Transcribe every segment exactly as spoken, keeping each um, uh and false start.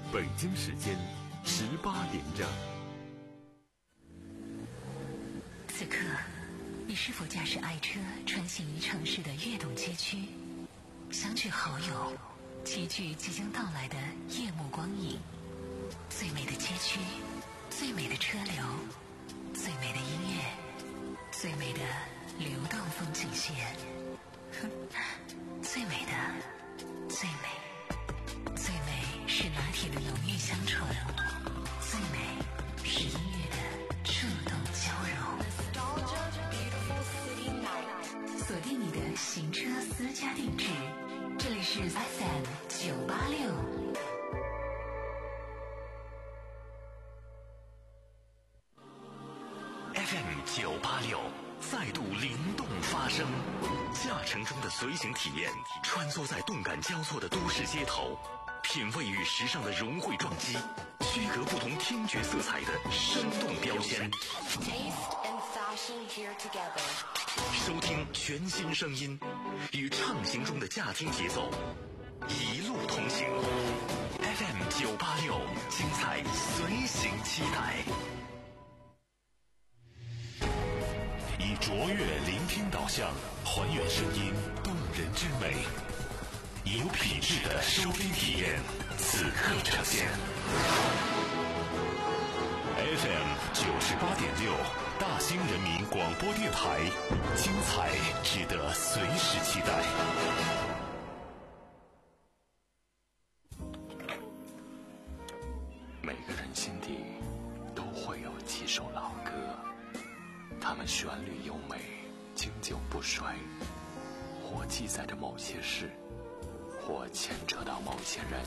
北京时间十八点整。 此刻，你是否驾驶爱车穿行于城市的跃动街区，相聚好友，齐聚即将到来的夜幕光影？最美的街区，最美的车流，最美的音乐，最美的流动风景线，最美的，最美，最美是拿铁的浓郁香醇，最美是音乐的触动交融。锁定你的行车私家定制，这里是 F M 九八六。 F M 九八六再度灵动发声，驾乘中的随行体验，穿梭在动感交错的都市街头，品味与时尚的融汇撞击，区隔不同听觉色彩的生动标签。收听全新声音，与畅行中的驾听节奏，一路同行。F M 九八六，精彩随行期待。以卓越聆听导向，还原声音动人之美，以有品质的收听体验，此刻呈现。F M 九十八点六，大兴人民广播电台，精彩值得随时期待。每个人心底都会有几首老歌，它们旋律优美，经久不衰，或记载着某些事，或牵扯到某些人。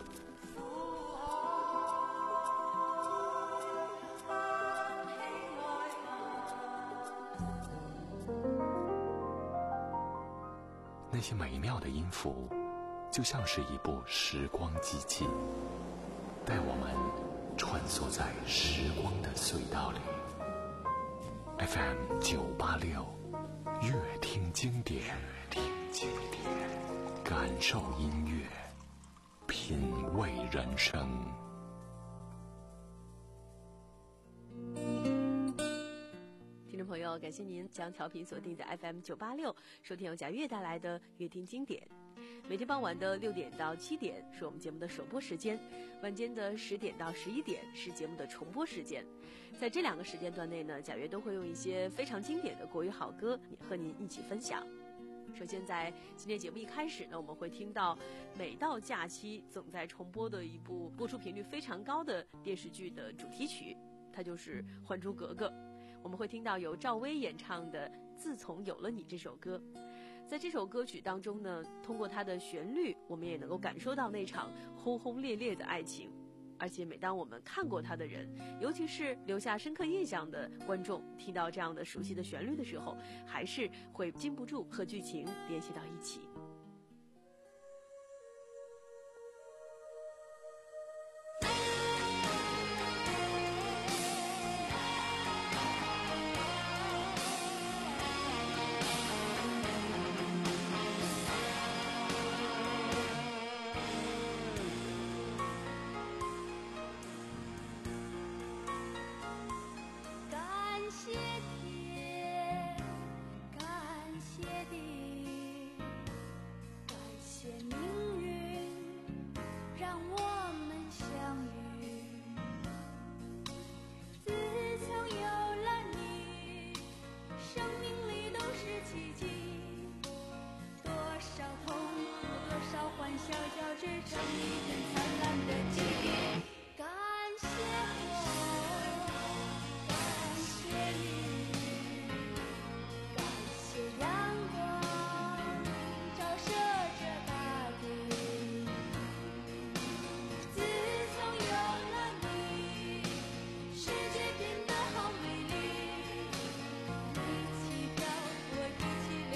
那些美妙的音符，就像是一部时光机器，带我们穿梭在时光的隧道里。F M 九八六，乐听经典，乐听经典，感受音乐，品味人生。 听众朋友，感谢您将调频锁定在 F M 九八六，收听由贾悦带来的乐听经典。每天傍晚的六点到七点是我们节目的首播时间，晚间的十点到十一点是节目的重播时间。在这两个时间段内呢，贾悦都会用一些非常经典的国语好歌和您一起分享。首先在今天节目一开始呢，我们会听到每到假期总在重播的一部播出频率非常高的电视剧的主题曲，它就是《还珠格格》。我们会听到由赵薇演唱的《自从有了你》这首歌。在这首歌曲当中呢，通过它的旋律，我们也能够感受到那场轰轰烈烈的爱情。而且每当我们看过它的人，尤其是留下深刻印象的观众，听到这样的熟悉的旋律的时候，还是会禁不住和剧情联系到一起。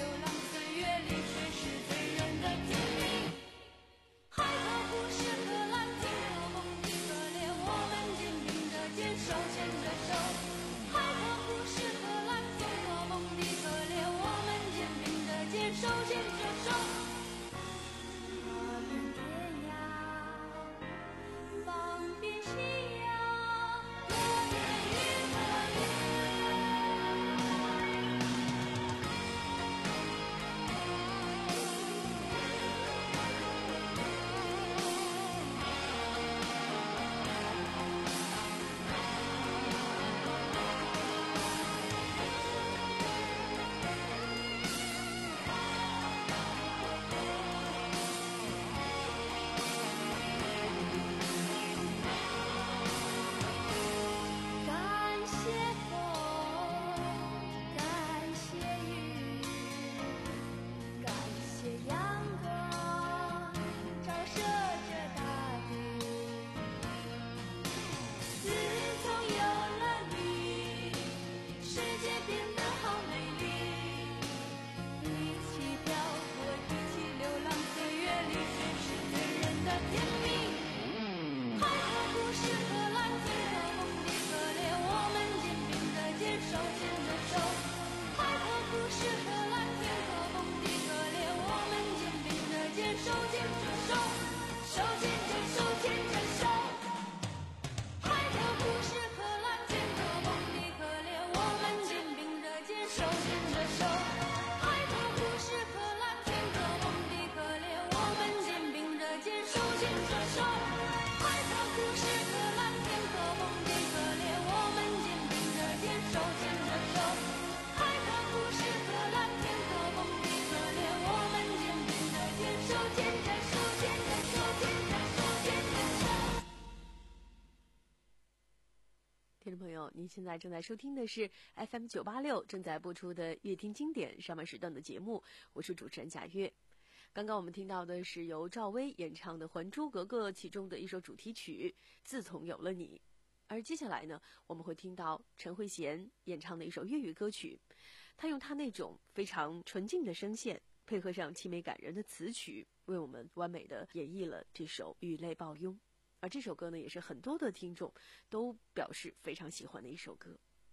海阔不是和听众朋友，您现在正在收听的是 F M 九八六正在播出的《乐听经典》上半时段的节目，我是主持人贾月。刚刚我们听到的是由赵薇演唱的《还珠格格》其中的一首主题曲《自从有了你》，而接下来呢，我们会听到陈慧娴演唱的一首粤语歌曲，她用她那种非常纯净的声线，配合上凄美感人的词曲，为我们完美的演绎了这首《雨泪抱拥》。而这首歌呢，也是很多的听众都表示非常喜欢的一首歌。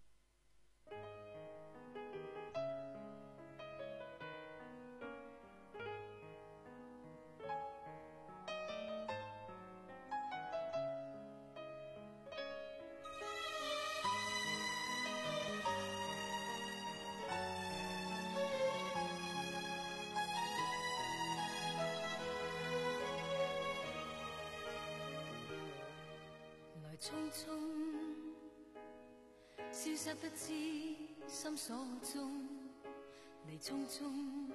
匆匆消失不知心所中，离匆匆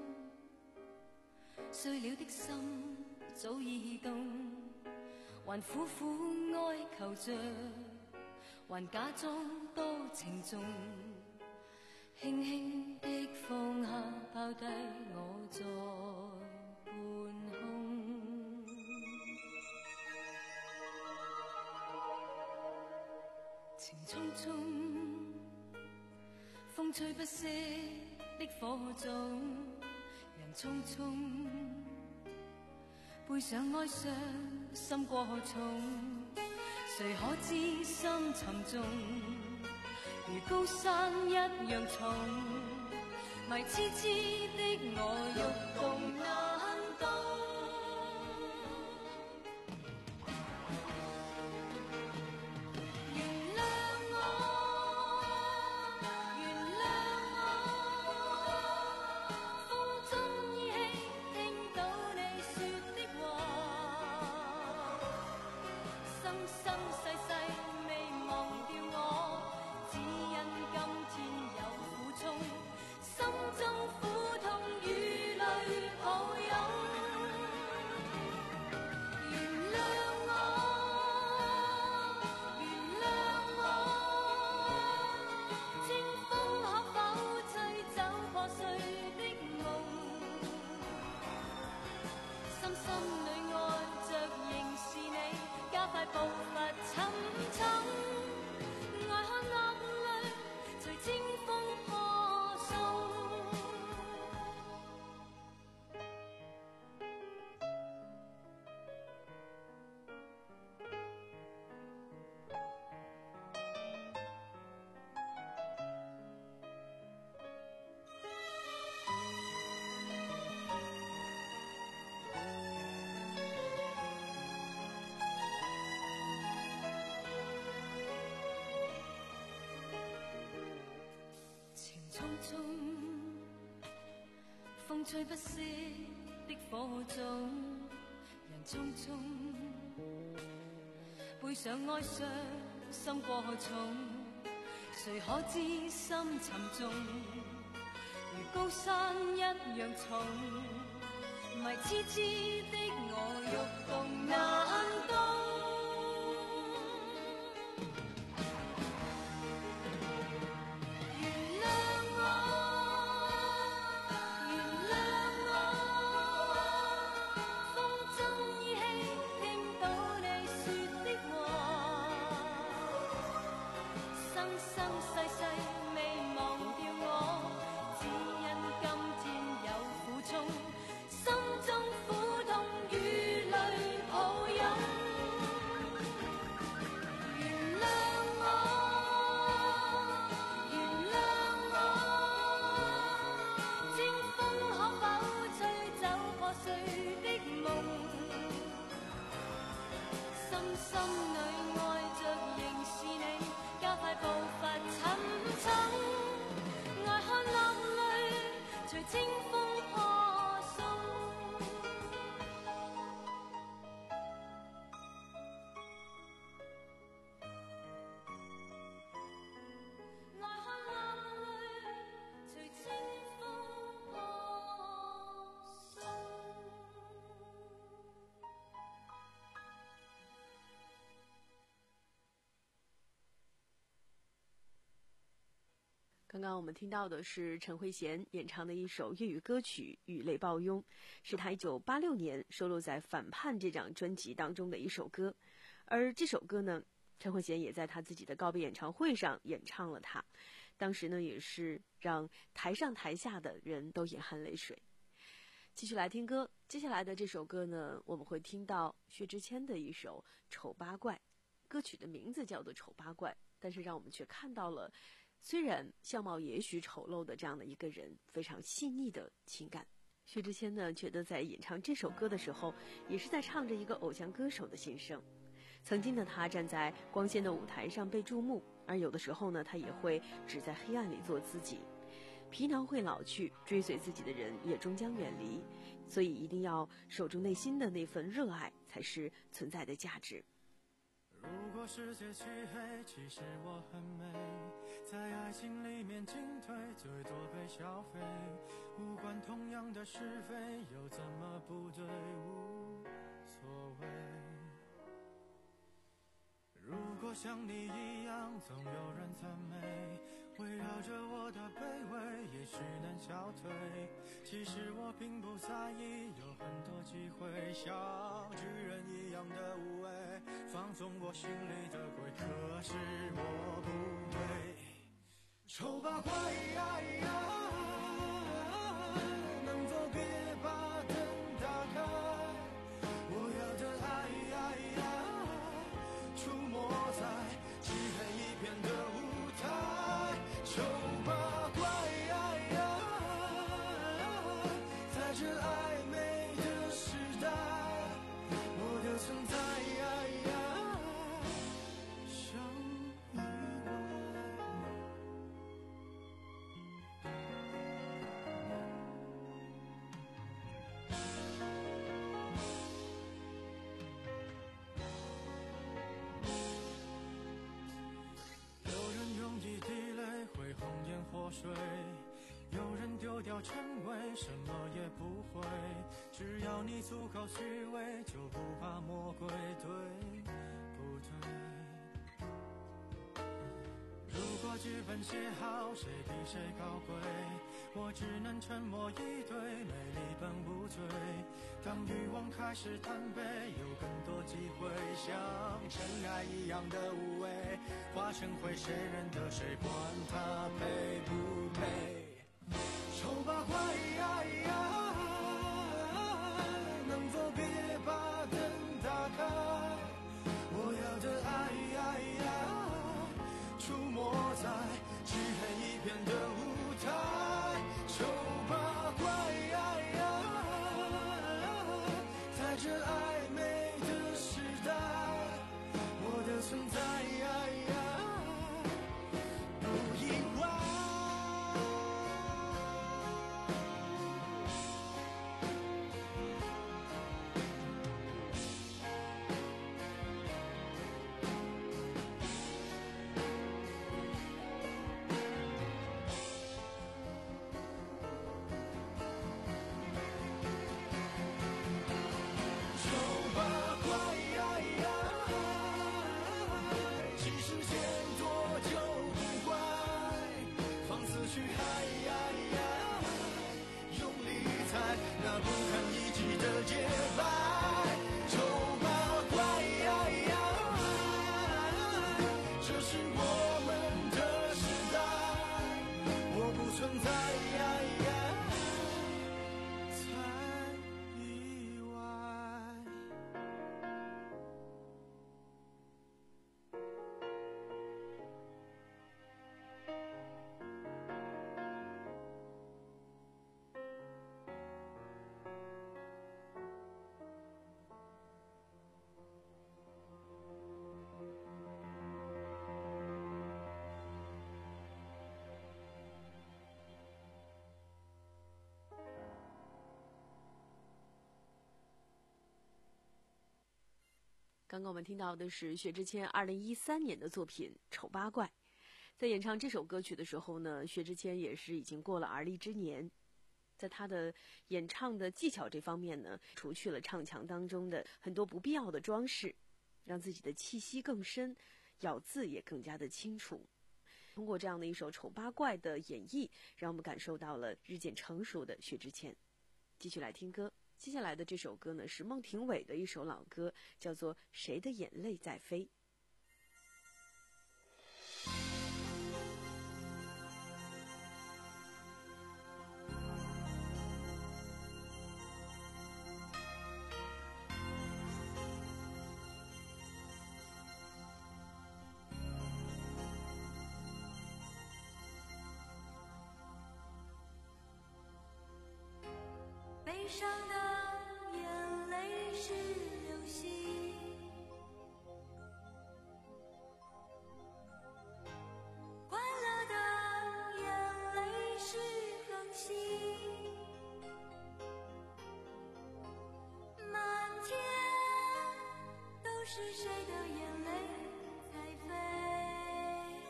碎了的心早已凍，還苦苦哀求着，還假裝多情重，輕輕的放下拋低我在半空。情匆匆，風吹不息的火種，人匆匆，背上哀傷心過重，誰可知心沉重，如高山一樣重，迷痴痴的我欲動難動。步伐沉沉，愛看眼淚隨清風破送。風吹不息的火種，人匆匆，背上哀傷心過重，誰可知心沉重，如高山一樣重，迷痴痴的我欲動難動。 刚刚我们听到的是陈慧娴演唱的一首粤语歌曲《雨泪抱拥》，是她一九八六年收录在《反叛》这张专辑当中的一首歌。而这首歌呢，陈慧娴也在她自己的告别演唱会上演唱了它，当时呢也是让台上台下的人都眼含泪水。继续来听歌，接下来的这首歌呢，我们会听到薛之谦的一首《丑八怪》，歌曲的名字叫做《丑八怪》，但是让我们却看到了虽然相貌也许丑陋的这样的一个人非常细腻的情感。薛之谦呢，觉得在演唱这首歌的时候，也是在唱着一个偶像歌手的心声。曾经的他站在光鲜的舞台上被注目，而有的时候呢，他也会只在黑暗里做自己。皮囊会老去，追随自己的人也终将远离，所以一定要守住内心的那份热爱，才是存在的价值。 如果世界漆黑，其实我很美，在爱情里面进退，最多被消费，无关同样的是非，又怎么不对，无所谓。如果像你一样，总有人赞美，围绕着我的卑微，也许能消退。其实我并不在意，有很多机会，像巨人一样的无畏，放纵我心里的鬼，可是我不会。丑八怪呀呀，能否别把灯打开？我要的爱呀呀，出没在漆黑一片的舞台。丑八怪呀呀，在这暧昧的时代，我的存在呀呀，像意外。有人用一滴泪会红颜祸水，有人丢掉称谓，什么也不会。只要你足够虚伪，就不怕魔鬼，对不对？如果剧本写好，谁比谁高贵？我只能沉默以对，美丽本无罪。当欲望开始贪杯，有更多机会，像尘埃一样的无畏，化成灰，谁认得谁，管他配不配。丑八怪呀呀，能否别把灯打开？我要的爱呀呀，出没在漆黑一片的舞台。丑八怪呀呀，在这暧昧的时代，我的存在呀呀，不意外。洁白，丑八怪呀呀，这是我们的时代，我不存在呀呀，才意外。 刚刚我们听到的是薛之谦二零一三年的作品《丑八怪》。在演唱这首歌曲的时候呢，薛之谦也是已经过了而立之年，在他的演唱的技巧这方面呢，除去了唱腔当中的很多不必要的装饰，让自己的气息更深，咬字也更加的清楚。 通过这样的一首《丑八怪》的演绎，让我们感受到了日渐成熟的薛之谦。继续来听歌，接下来的这首歌呢是孟庭苇的一首老歌，叫做《谁的眼泪在飞》。 悲伤的眼泪是流星，快乐的眼泪是恒星，满天都是谁的眼泪在飞，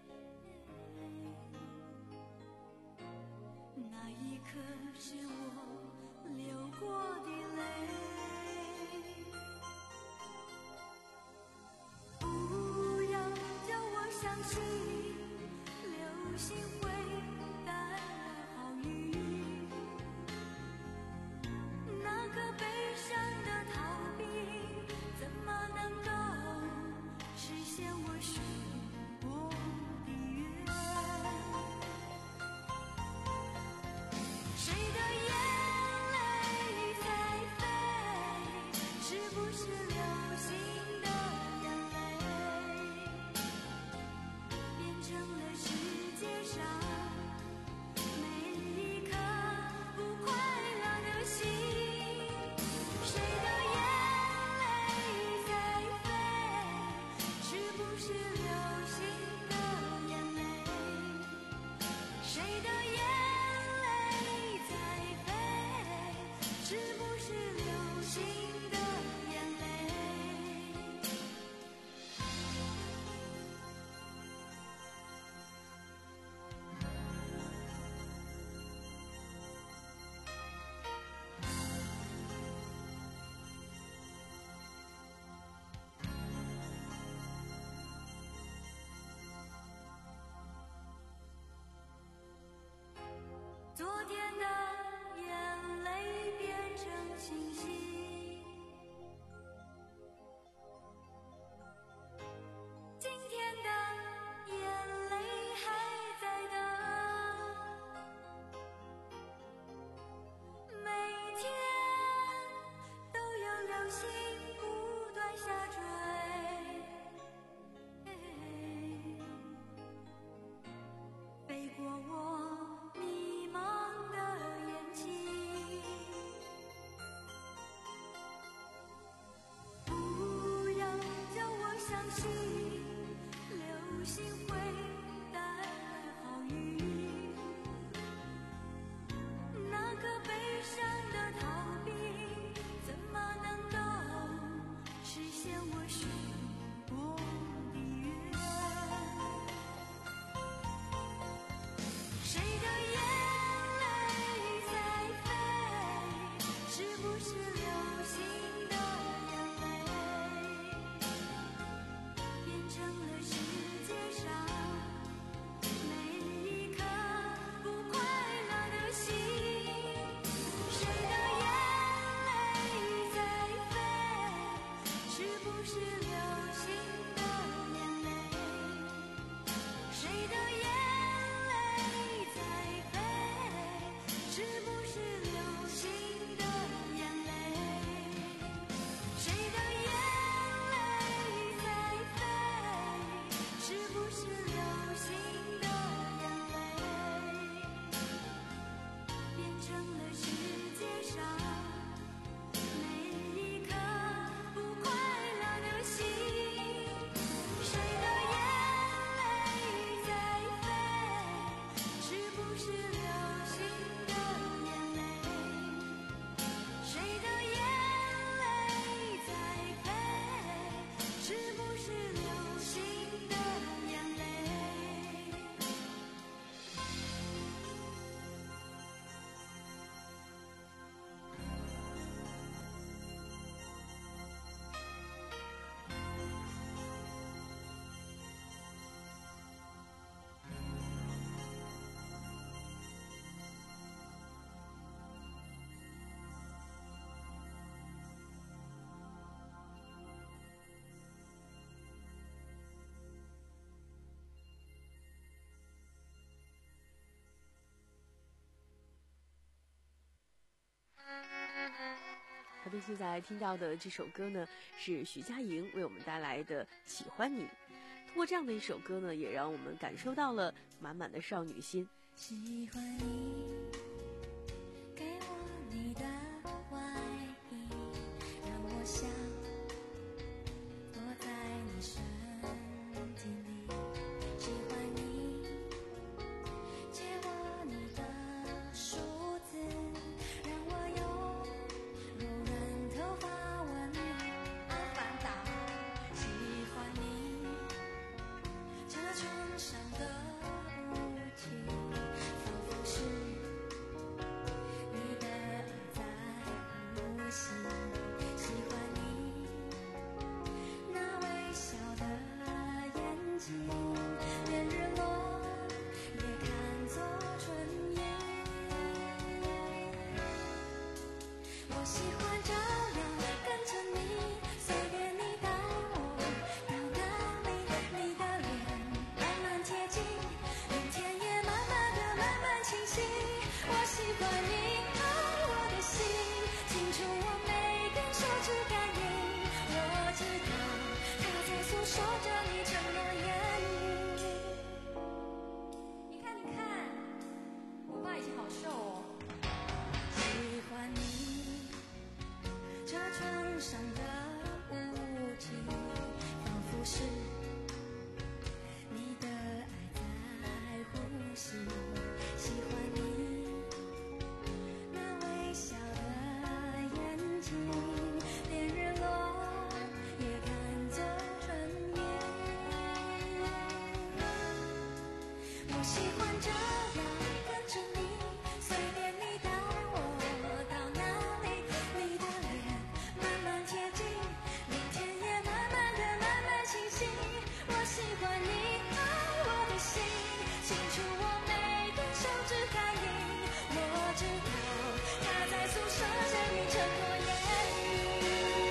那一刻是我流过的泪，不要叫我相信流星会带来好运，那个悲伤的逃避怎么能够实现我许过的愿？谁的眼昨天的眼泪变成星星，今天的眼泪还在等，每天都有流星不断下坠，飞过我是流星的好的，现在听到的这首歌呢，是徐佳莹为我们带来的《喜欢你》。通过这样的一首歌呢，也让我们感受到了满满的少女心。 喜欢你，给我你的外衣，让我想躲在你身体里。喜欢你，借我你的梳子，让我用柔软头发吻你。阿凡达，喜欢你，这床上的雾气，仿佛是你的爱在呼吸。喜欢你那微笑的眼睛，连日落也看作春夜。我喜欢这样跟着你，随便你带我到哪里，你的脸慢慢贴近，连天也慢慢的慢慢清晰。我喜欢你爱我的心，清楚我每根手指感应。我知道它在诉说着你承诺言语。你看你看，我爸以前好瘦哦。喜欢你，这床上的雾气，仿佛是你的爱在呼吸。喜欢你那微笑的眼睛，连日落也看作春夜。我喜欢这样跟着你，随便你带我到哪里，你的脸慢慢贴近，连天也慢慢的慢慢清晰。我喜欢你爱我的心，清楚我每根手指感应。我知道它在诉说着你承诺言语。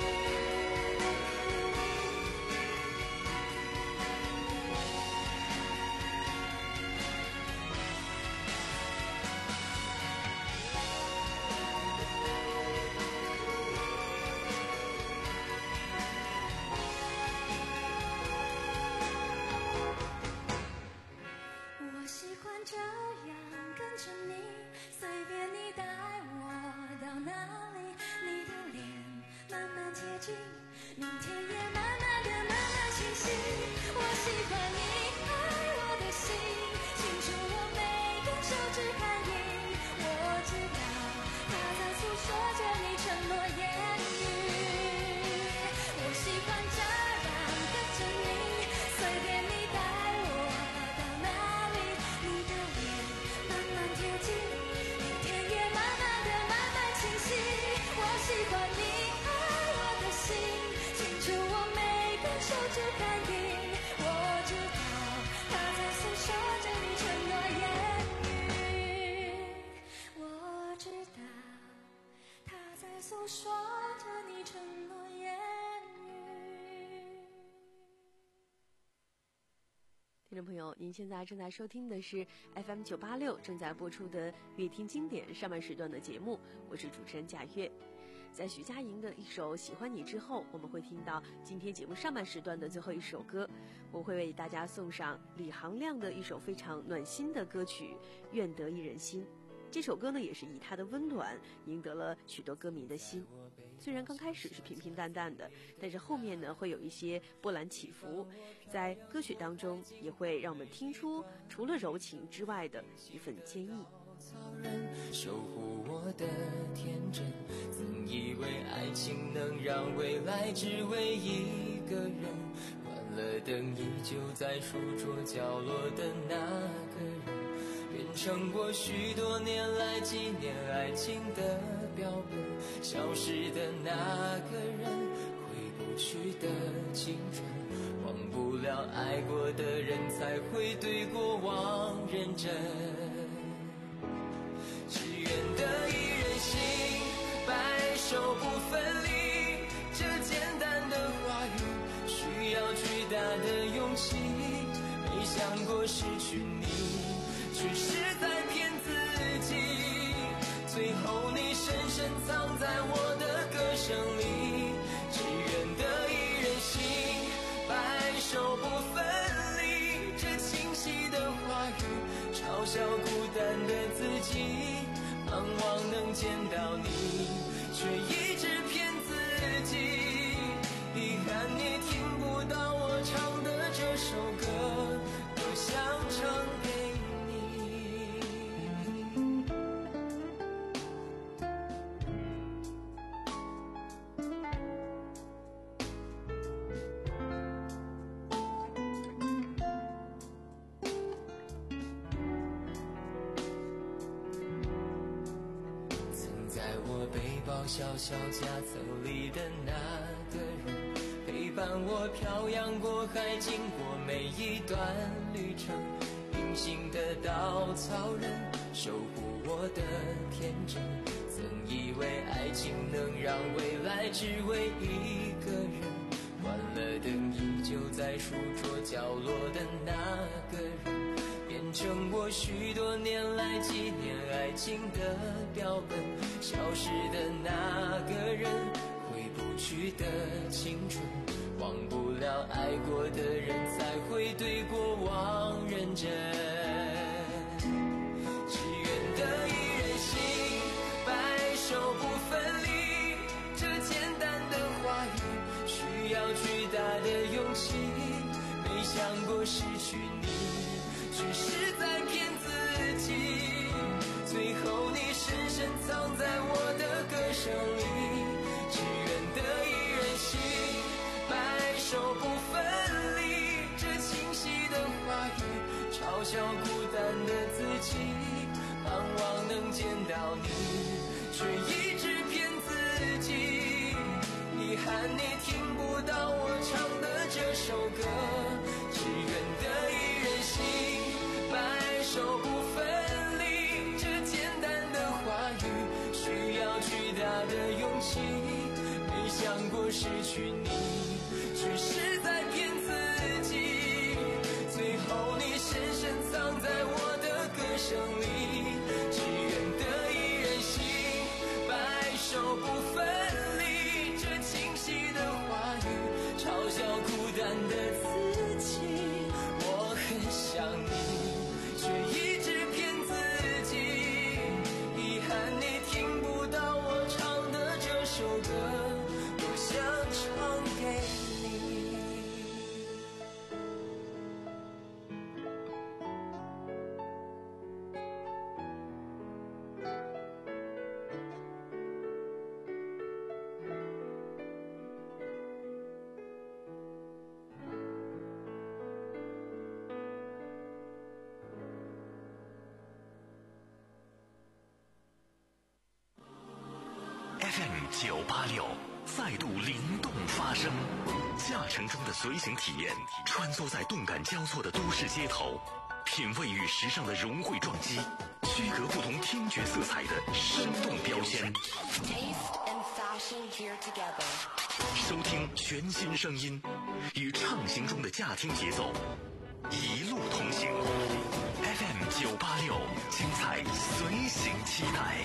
我喜欢这样跟着你，随便你带我到哪里，你的脸慢慢贴近，明天也慢慢的慢慢清晰。我喜欢你爱我的心，清楚我每根手指感应。我知道它在诉说着你承诺言语。我喜欢这样跟着你，随便你带我到哪里，你的脸慢慢贴近，明天也慢慢的慢慢清晰。我喜欢你爱我的心，清楚我每根手指感应。我知道它在诉说着你承诺言语。我知道它在诉说着你承诺言语。 听众朋友，您现在正在收听的是 F M 九八六正在播出的《乐听经典》上半时段的节目，我是主持人贾月。在徐佳莹的一首《喜欢你》之后，我们会听到今天节目上半时段的最后一首歌，我会为大家送上李行亮的一首非常暖心的歌曲《愿得一人心》。这首歌呢，也是以它的温暖赢得了许多歌迷的心。虽然刚开始是平平淡淡的，但是后面呢会有一些波澜起伏，在歌曲当中也会让我们听出除了柔情之外的一份坚毅。 守护我的天真，曾以为爱情能让未来只为一个人，关了灯依旧在书桌角落的那个人，变成过许多年来纪念爱情的标本，消失的那个人，回不去的青春，忘不了爱过的人，才会对过往认真。只愿得一人心，白首不分离，这简单的话语需要巨大的勇气，没想过失去你，却是在骗自己，最后你深深藏在我的歌声声里，只愿得一人心，白首不分离。这清晰的话语嘲笑孤单的自己，盼望能见到你，却一直骗自己。遗憾你听不到我唱的这首歌，多想唱给小小夹层里的那个人，陪伴我漂洋过海，经过每一段旅程。隐形的稻草人，守护我的天真。曾以为爱情能让未来只为一个人，关了灯依旧在书桌角落的那个人，变成我许多年来纪念爱情的标本。消失的那个人，回不去的青春，忘不了爱过的人，才会对过往认真。只愿得一人心，白首不分离。这简单的话语，需要巨大的勇气。没想过失去你，却是在骗自己。最后你深深藏在我的歌声里，只愿得一人心，白首不分离。这清晰的话语嘲笑孤单的自己，盼望能见到你，却一直骗自己。遗憾你听不到我唱的这首歌，只愿得一人心，白首不分离。需要巨大的勇气，没想过失去你，却是在骗自己。最后你深深藏在我的歌声里，只愿得一人心，白首不分离。这清晰的话语嘲笑孤单的自己，我很想你，却一直骗自己。遗憾你听不到我唱的这首歌，多想唱给你。 F M 九八六再度灵动发声，驾乘中的随行体验，穿梭在动感交错的都市街头，品味与时尚的融汇撞击，区隔不同听觉色彩的生动标签。收听全新声音，与畅行中的驾听节奏，一路同行。F M 九八六，精彩随行期待。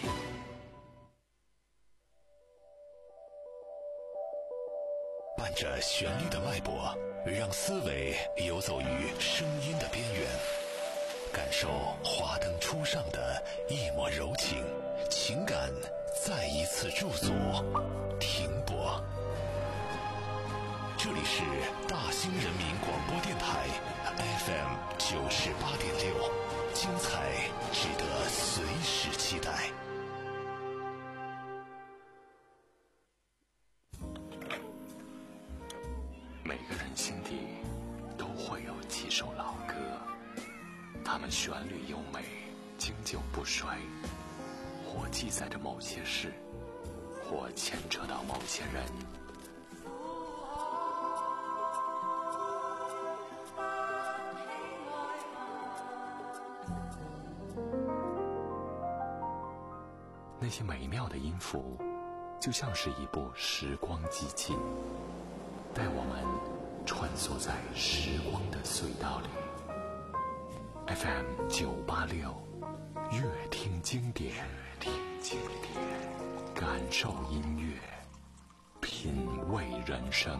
伴着旋律的脉搏，让思维游走于声音的边缘，感受华灯初上的一抹柔情，情感再一次驻足停泊。这里是大兴人民广播电台 F M 九十八点六，精彩值得随时期待。 每个人心底都会有几首老歌，它们旋律优美，经久不衰，或记载着某些事，或牵扯到某些人。那些美妙的音符，就像是一部时光机器，带我们穿梭在时光的隧道里。F M 九八六，乐听经典，听经典，感受音乐。 品味人生。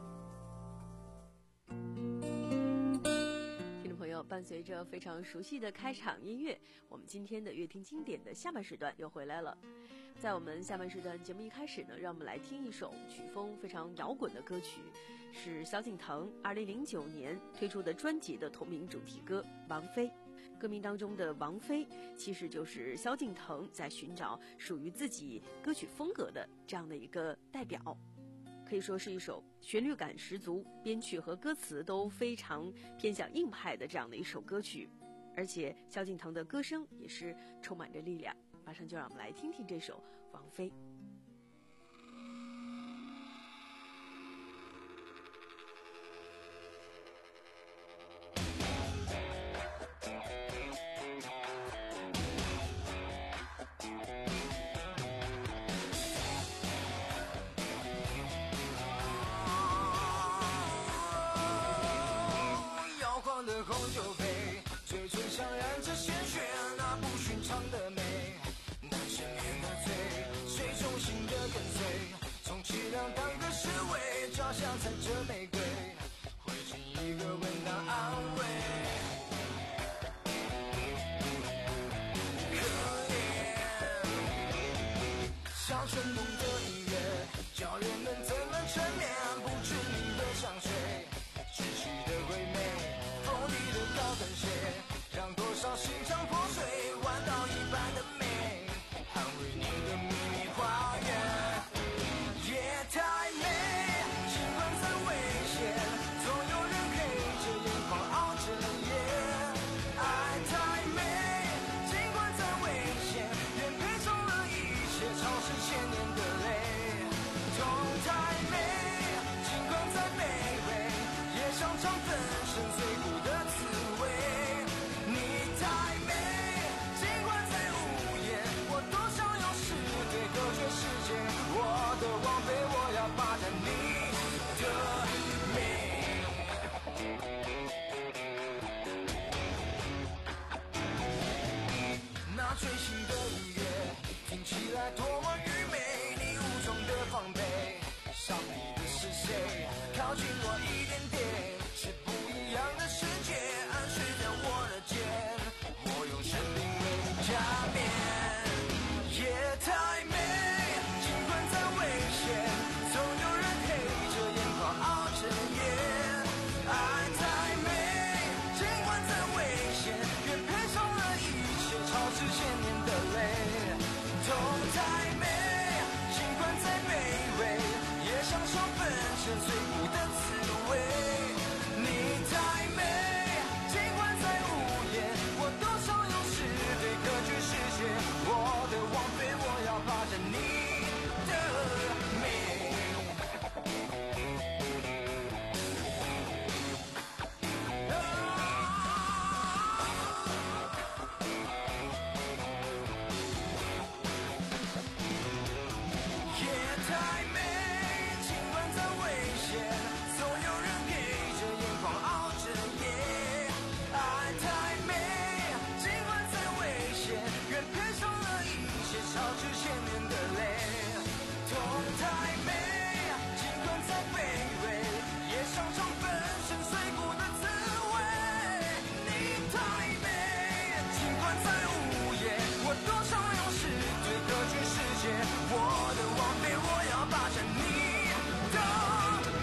听众朋友，伴随着非常熟悉的开场音乐，我们今天的乐听经典的下半时段又回来了。在我们下半时段节目一开始呢，让我们来听一首曲风非常摇滚的歌曲，是萧敬腾二零零九年推出的专辑的同名主题歌《王菲》。歌名当中的王菲其实就是萧敬腾在寻找属于自己歌曲风格的这样的一个代表，可以说是一首旋律感十足，编曲和歌词都非常偏向硬派的这样的一首歌曲，而且萧敬腾的歌声也是充满着力量。马上就让我们来听听这首《王菲》。 摇晃的红酒杯，嘴唇上染着鲜血，那不寻常的美。难免的醉，水中心的跟随，充其量当个侍卫，照相踩着玫瑰，会是一个吻当安慰。可怜，像春梦的音乐，叫人们怎么沉眠？不知名的香水，窒息的鬼魅，锋利的高跟鞋，让多少心肠破碎，弯道一般的美。捍卫你的秘密花园，夜太美，尽管再危险，总有人黑着眼眶熬着夜。爱太美，尽管再危险，愿赔偿了一切，潮湿千年的泪。痛太美，尽管再卑微，也想尝粉身碎骨的滋味。你太美，尽管再无言，我多想用诗对隔绝世界。我的王妃，我要霸占你的美。那最新的音乐听起来多么愚昧，你无从的防备，上帝的是谁？靠近我一点点，是不一样的世界，安睡在我的肩，我用生命为你加冕。夜太美，尽管再危险，总有人黑着眼眶熬着夜。爱太美，尽管再危险，愿赔偿了一切，潮湿千年的泪。痛太美，尽管再卑微，也享受粉身碎骨的滋味。你太美，尽管再无言，我多少用诗对隔绝世界。我的王妃，我要霸占你的美。夜太美，尽管再危险，总有人陪着眼眶熬着夜。爱太美，尽管再危险，愿赔偿了一切，潮至千年的泪。痛太美，尽管再卑微，也想尝粉身碎骨的滋味。你太美，尽管再无言，我多想用诗对隔绝世界。我的王妃，我要霸占你的美。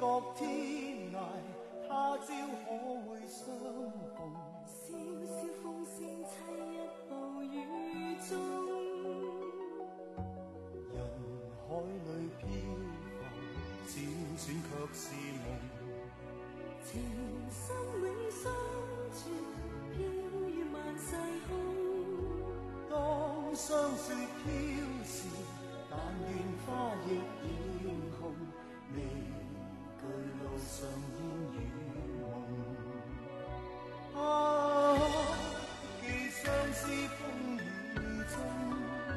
各天涯，他朝可會相逢？ 笑笑風聲悽一暴雨中， 人海裏漂浮，輾轉卻是夢。 情深永相傳，飄於萬世空。 當霜雪飄時，但願花亦染紅，未懼路上煙雨夢。啊，既相思風雨中，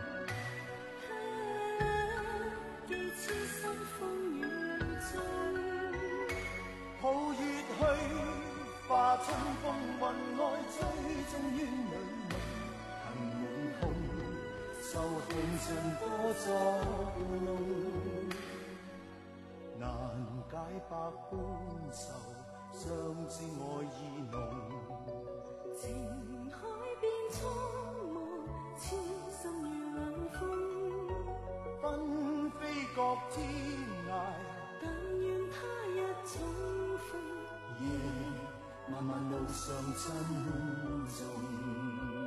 啊，既痴心風雨中。 抱月去，化春風雲外，追蹤於女夢。恨滿空，受紅塵多作弄，難解百般愁，相知愛意濃。 情海變蒼茫，痴心如冷風。 紛飛各天涯， 但願他日重逢。 夜漫漫路上珍重。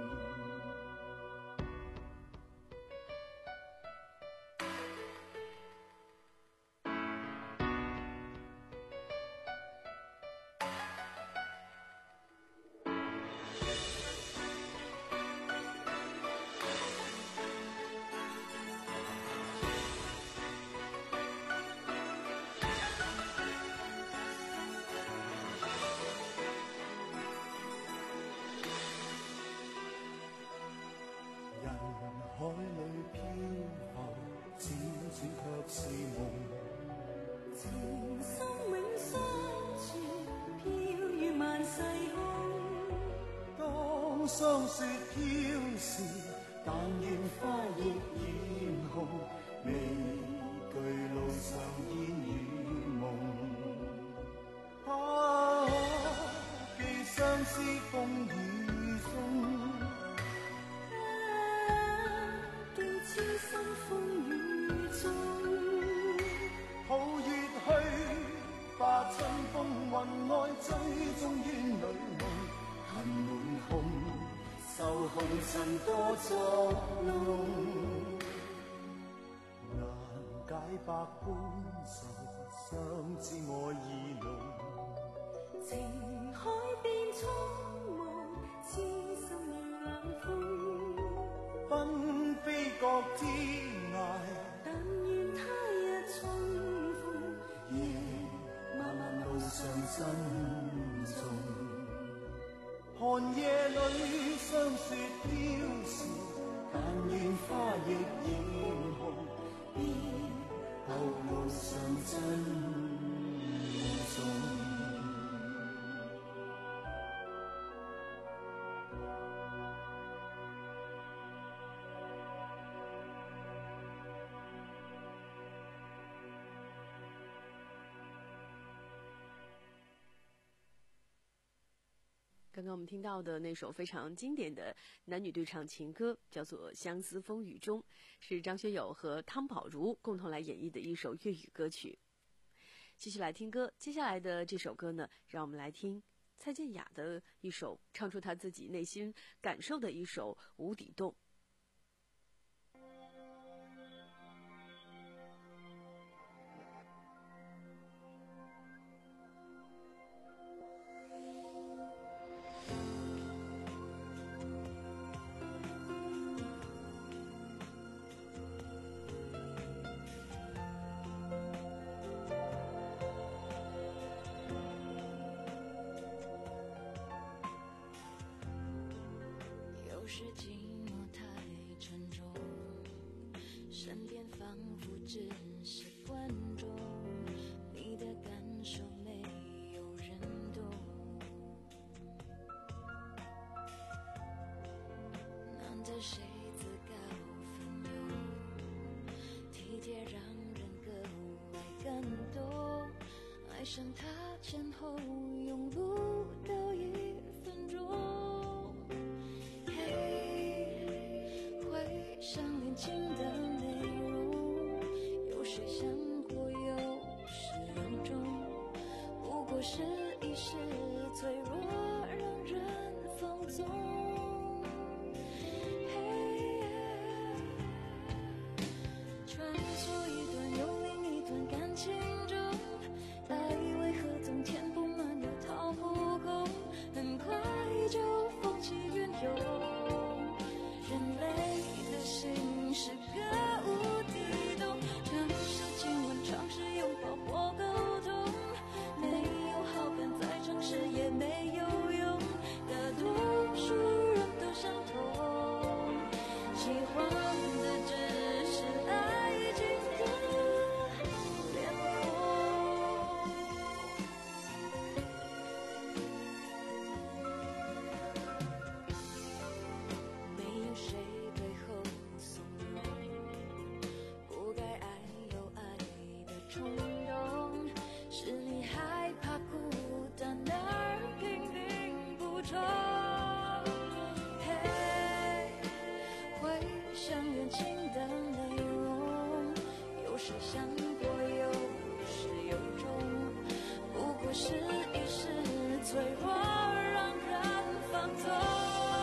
海裏漂浮，輾轉卻是夢。 情深永相傳，飄於萬世空。 當霜雪飄時，但願花亦染紅，未懼路上煙雨夢。啊，既相思風雨中。 痴心風雨中， 抱月去，化春風雲外，追蹤於女夢。恨滿空，受紅塵多作弄，難解百般愁，相知愛意濃。 情海變蒼茫，痴心如冷風。 紛飛各天涯， 但願他日重逢。 夜漫漫路上珍重。寒夜裏霜雪飄時，但願花亦染紅，別後路上珍重。 刚刚我们听到的那首非常经典的男女对唱情歌，叫做《相思风雨中》，是张学友和汤宝如共同来演绎的一首粤语歌曲。继续来听歌，接下来的这首歌呢，让我们来听蔡健雅的一首唱出她自己内心感受的一首《无底洞》。 是寂寞太沉重，身边仿佛只是观众，你的感受没有人懂。难得谁自告奋勇，体贴让人格外感动，爱上他前后用不到一分钟。像恋情的内容，有谁想过有始有终？ 脆弱让人放纵。穿梭一段又另一段感情中，爱为何总填不满又掏不空，很快就风起云涌。人类的心是个无底洞，尝试亲吻，尝试拥抱或沟通，没有好感在城市也没有用，大多数人都相同，喜欢的只是爱情的脸孔。没有谁背后怂恿，不该爱有爱的冲动，是你害怕孤单而拼命补充。嘿，会像远情的内容，有时想过有始有终，不过是一时脆弱让人放纵。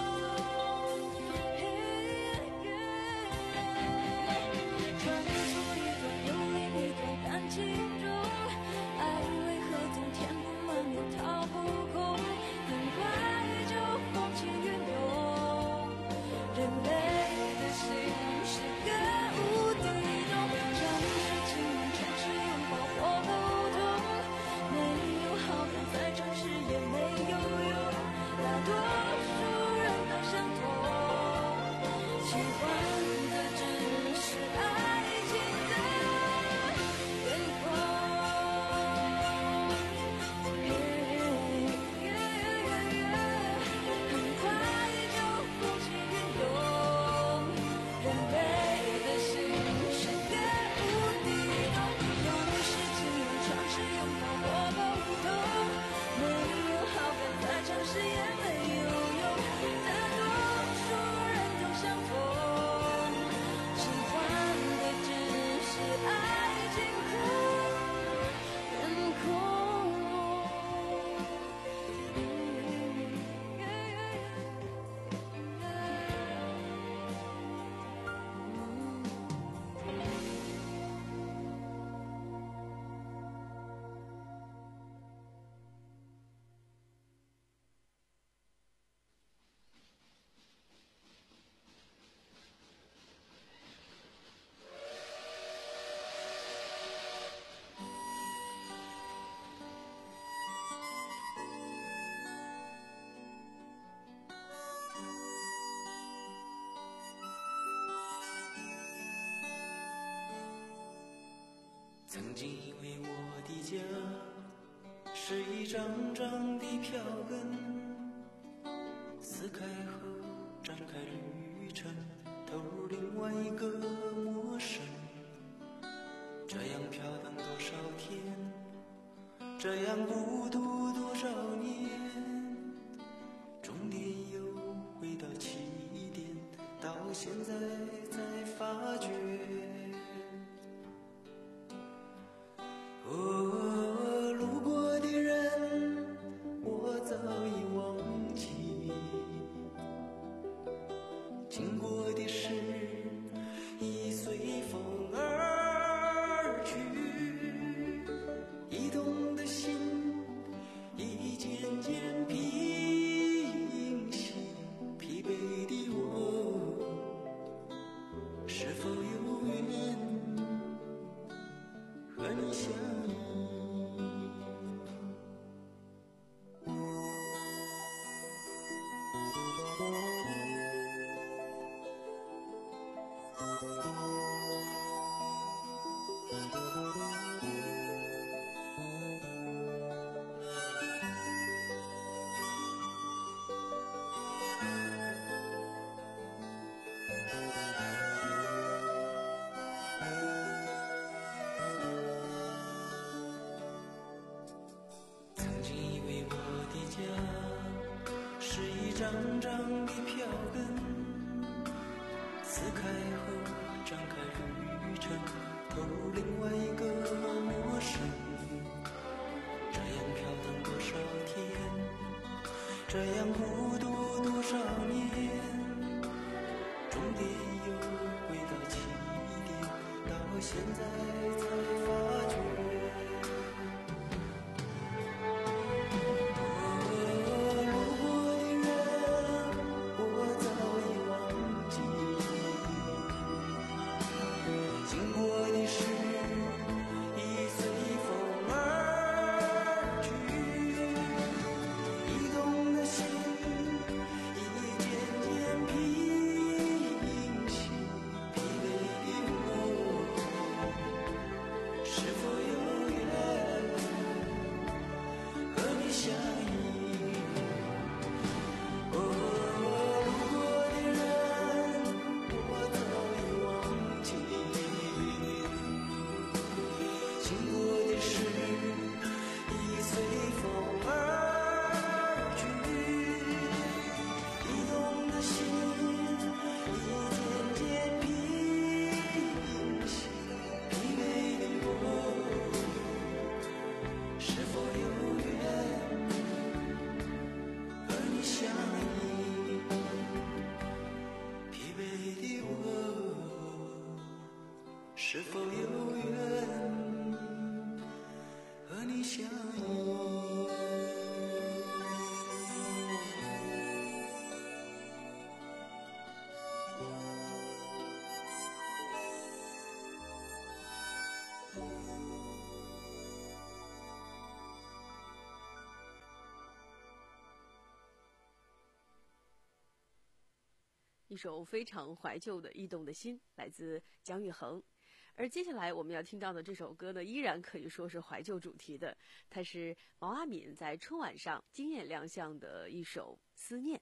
穿梭一段又另一段感情中，爱为何总填不满又掏不空，很快就风起云涌。人类的心是个无底洞，尝试亲吻，尝试拥抱或沟通，没有好感在城市也没有用，大多数人都相同，喜欢的只是爱情的脸孔。很快就风起云涌，人类的心是个无底洞，尝试亲吻，尝试拥抱或沟通，没有好感在城市也没有用，大多数人都相同，喜欢的只是爱情的脸孔。 曾经以为我的家是一张张的票根，撕开后展开旅程，投入另外一个陌生。这样飘荡多少天，这样孤独多少年，终点又回到起点，到现在才发觉。哦，路过的人我早已忘记，经过的事已随风而去，移动的心已渐渐平息，疲惫的我是否有缘和你相依。张张的票根，撕开后展开旅程，投入另外一个陌生。这样飘荡多少天，这样孤独多少年，终点又回到起点，到现在才发觉。是否有缘和你相依？ 一首非常怀旧的《驿动的心》，来自姜育恒。而接下来我们要听到的这首歌呢，依然可以说是怀旧主题的，它是毛阿敏在春晚上惊艳亮相的一首《思念》。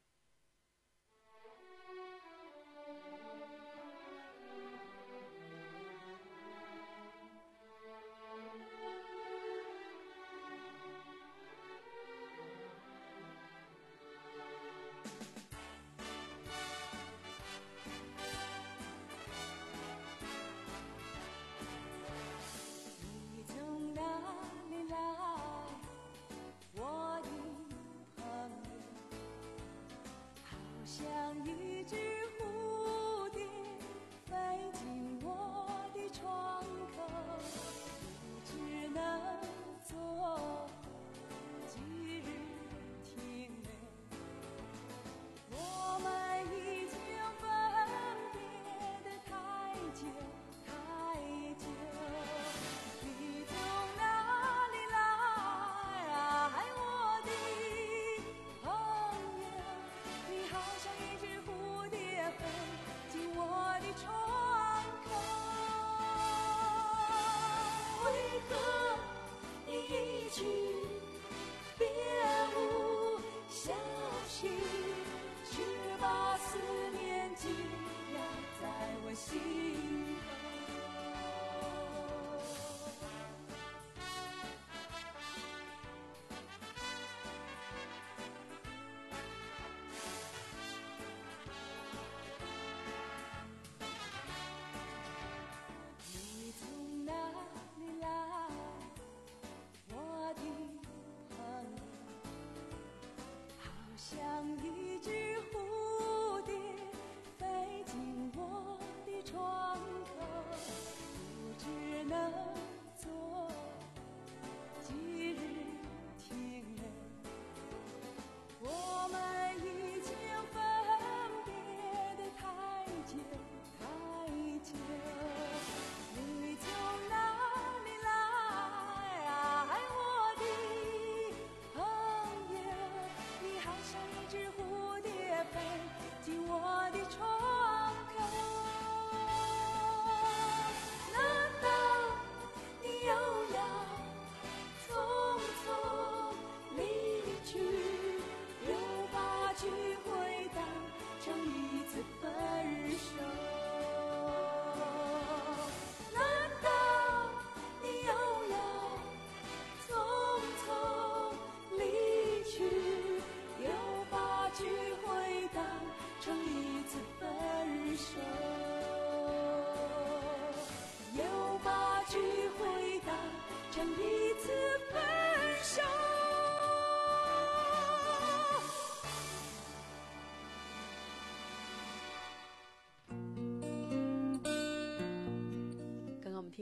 去回荡成一次分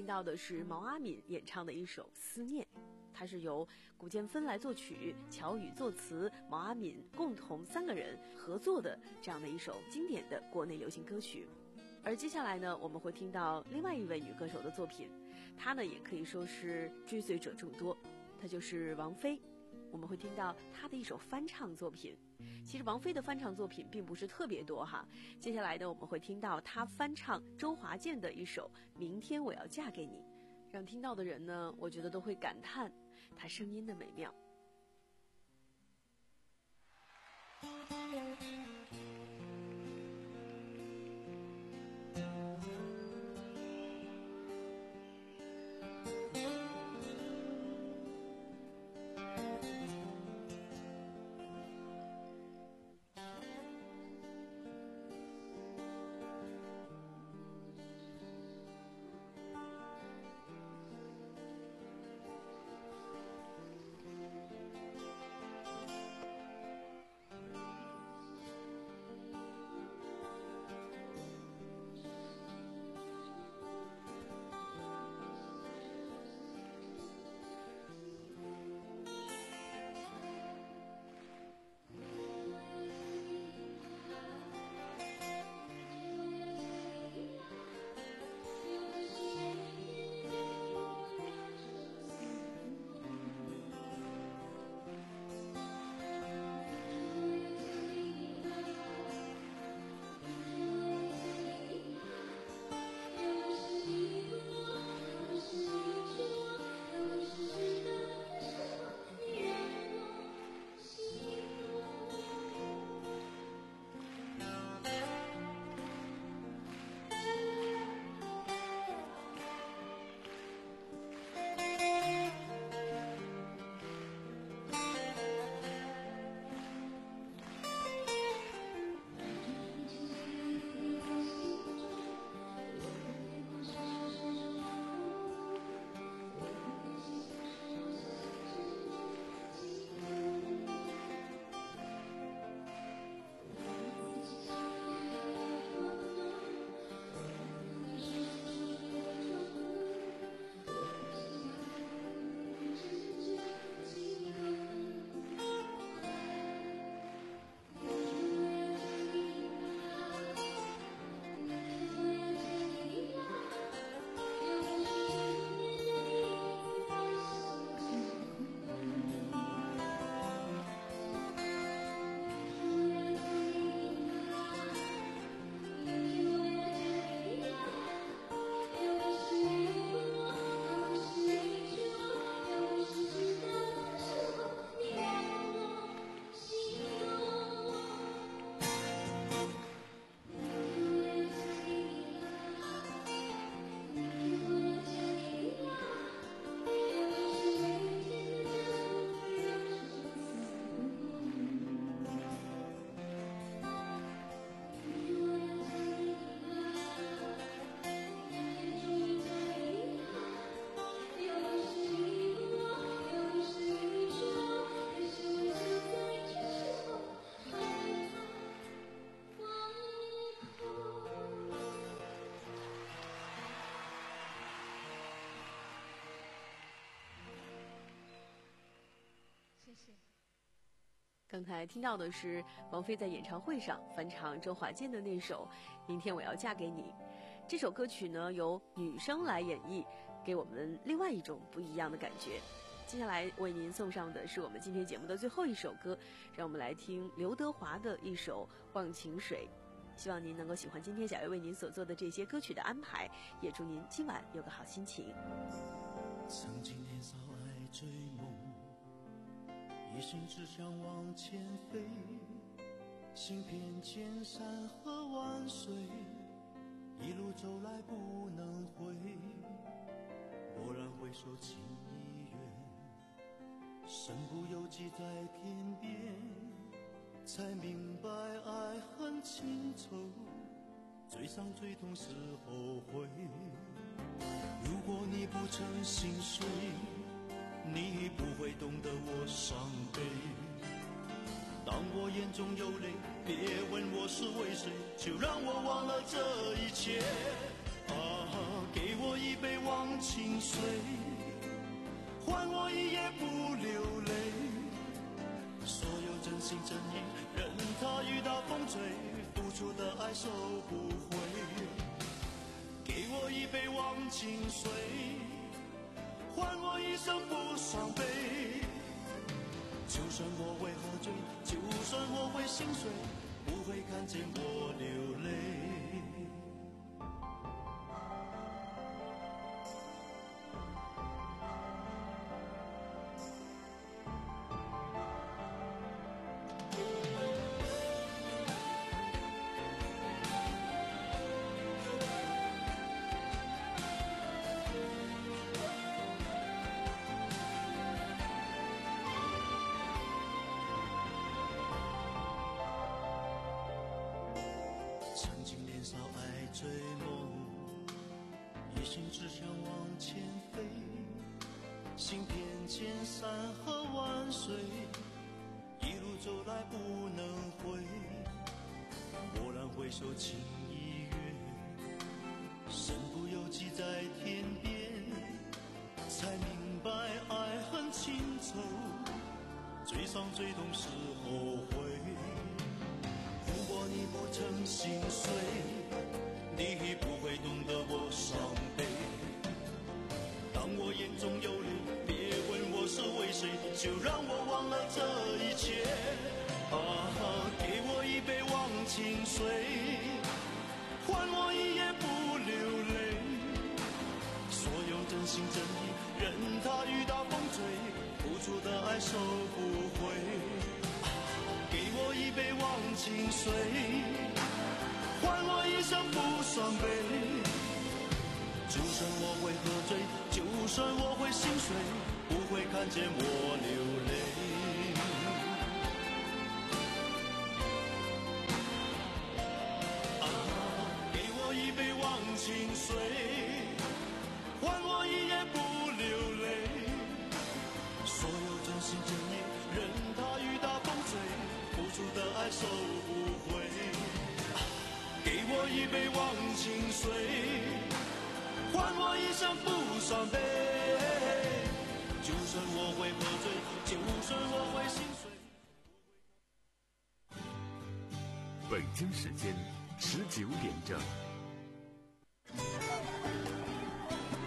听到的是毛阿敏演唱的一首《思念》，它是由古建芬来作曲，乔羽作词，毛阿敏共同三个人合作的这样的一首经典的国内流行歌曲。而接下来呢，我们会听到另外一位女歌手的作品，她呢也可以说是追随者众多，她就是王菲。我们会听到她的一首翻唱作品。其实王菲的翻唱作品并不是特别多哈，接下来呢我们会听到她翻唱周华健的一首《明天我要嫁给你》，让听到的人呢，我觉得都会感叹她声音的美妙。刚才听到的是王菲在演唱会上翻唱周华健的那首《明天我要嫁给你》。这首歌曲呢由女生来演绎，给我们另外一种不一样的感觉。接下来为您送上的是我们今天节目的最后一首歌，让我们来听刘德华的一首《忘情水》。希望您能够喜欢今天小月为您所做的这些歌曲的安排，也祝您今晚有个好心情。 曾经年少爱追梦，一生只想往前飞，行遍千山和万水，一路走来不能回。蓦然回首情已远，身不由己在天边，才明白爱恨情仇，最伤最痛是后悔。如果你不曾心碎，你不会懂得我伤悲。当我眼中有泪，别问我是为谁，就让我忘了这一切。啊，给我一一杯忘情水，换我一夜不流泪。所有真心真意，任它雨打风吹，付出的爱收不回。给我一杯忘情水，换我一生不伤悲。就算我会喝醉，就算我会心碎，不会看见我流泪。曾经年少爱追梦，一心只想往前飞，行遍千山和万水，一路走来不能回。蓦然回首情已远，身不由己在天边，才明白爱恨情仇，最伤最痛是后悔。如果你不曾心碎，你不会懂得我伤悲。当我眼中有泪，别问我是为谁，就让我忘了这一切。啊，给我一杯忘情水，换我一夜不流泪。所有真心真意，任它雨打风吹，付出的爱收不回。给我一杯忘情水，换我一生不伤悲。就算我会喝醉，就算我会心碎，不会看见我流泪。啊，给我一杯忘情水，换我一夜不流泪。所有真心真意，任它雨打风吹，付出的爱收不回。给我一杯忘情水，换我一生不伤悲。就算我会喝醉，就算我会心碎。 北京时间十九点整。